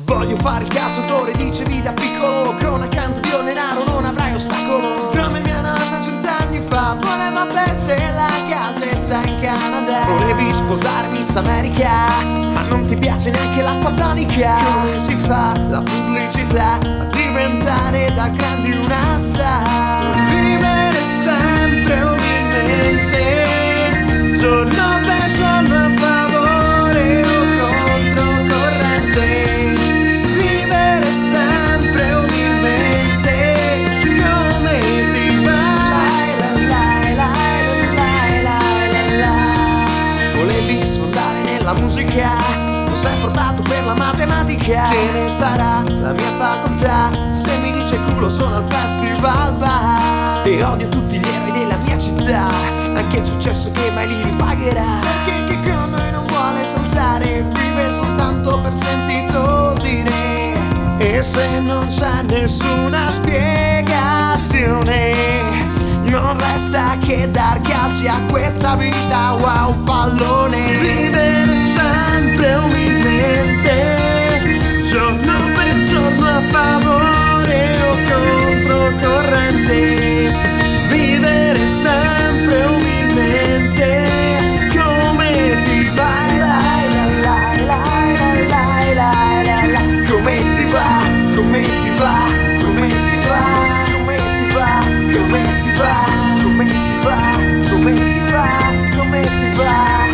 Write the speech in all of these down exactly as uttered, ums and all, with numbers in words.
Voglio fare il calciatore, dicevi da piccolo, con accanto Dio denaro non avrai ostacolo. Come mia nonna cent'anni fa voleva perse la casetta in Canada. Volevi sposare Miss America, ma non ti piace neanche l'acqua tonica. Come si fa la pubblicità a diventare da grandi una star? Vivere sempre umilmente, giorno per giorno a favore o controcorrente. Vivere sempre umilmente, come ti va? La la la la la la la. Volevi sfondare nella musica, lo sei portato per la matematica. Che ne sarà la mia facoltà se mi dice culo sono al festival va? E odio tutti gli eroi della mia città, anche il successo che mai li ripagherà. Perché chi con noi non vuole saltare vive soltanto per sentito dire. E se non c'è nessuna spiegazione, non resta che dar calci a questa vita. Wow, pallone. Vivere sempre umilmente, giorno per giorno a favore o controcorrente. Vivere sempre umilmente, come ti va? La la la la la la la la. Come ti va? Come ti va? Come ti va? Come ti va? Come ti va? Come ti va? Come ti va? Come ti va?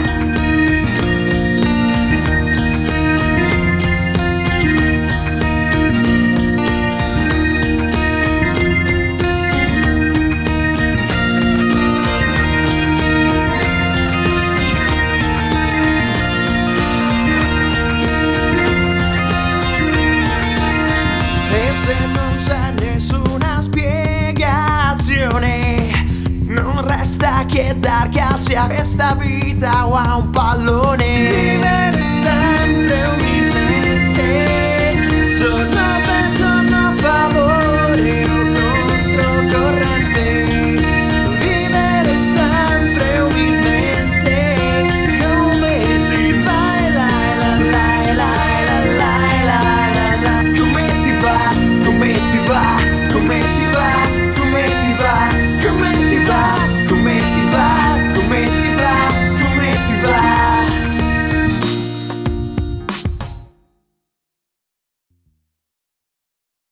Se non c'è nessuna spiegazione, non resta che dar calci a questa vita. Wow, un pallone. Vivere sempre